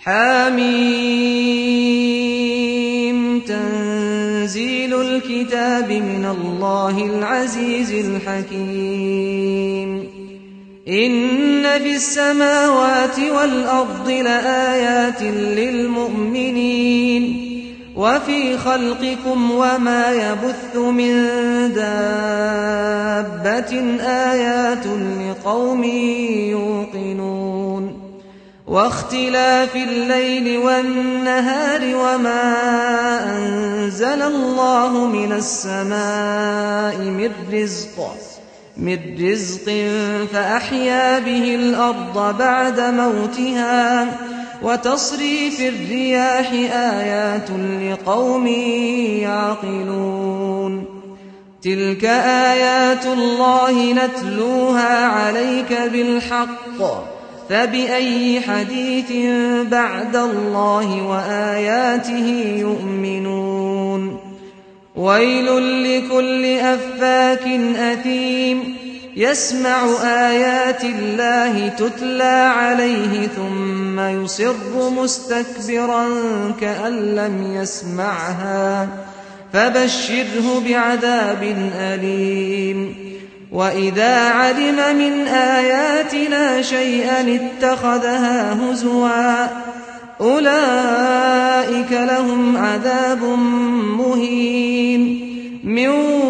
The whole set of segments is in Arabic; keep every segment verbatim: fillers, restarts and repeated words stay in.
حميم تنزيل الكتاب من الله العزيز الحكيم إن في السماوات والأرض لآيات للمؤمنين وفي خلقكم وما يبث من دابة آيات لقوم يوقنون واختلاف الليل والنهار وما أنزل الله من السماء من رزق من رزق فأحيا به الأرض بعد موتها وتصريف الرياح آيات لقوم يعقلون تلك آيات الله نتلوها عليك بالحق فبأي حديث بعد الله وآياته يؤمنون ويل لكل أفاك أثيم يسمع آيات الله تتلى عليه ثم يصر مستكبرا كأن لم يسمعها فبشره بعذاب أليم وإذا علم من آياتنا شيئا اتخذها هزوا أولئك لهم عذاب مهين من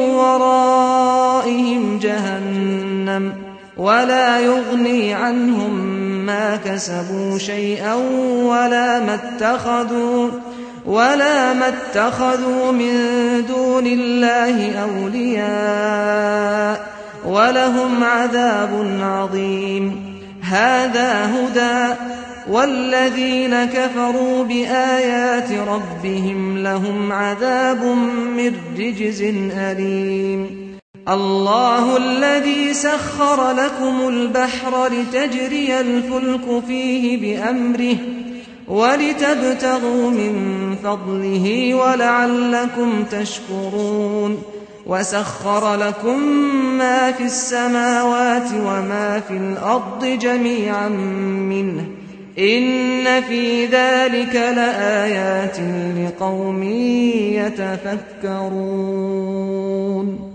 ورائهم جهنم ولا يغني عنهم ما كسبوا شيئا ولا ما اتخذوا ولا ما اتخذوا من دون الله أولياء ولهم عذاب عظيم هذا هدى والذين كفروا بآيات ربهم لهم عذاب من رجز أليم الله الذي سخر لكم البحر لتجري الفلك فيه بأمره ولتبتغوا من فضله ولعلكم تشكرون وسخر لكم ما في السماوات وما في الأرض جميعا منه إن في ذلك لآيات لقوم يتفكرون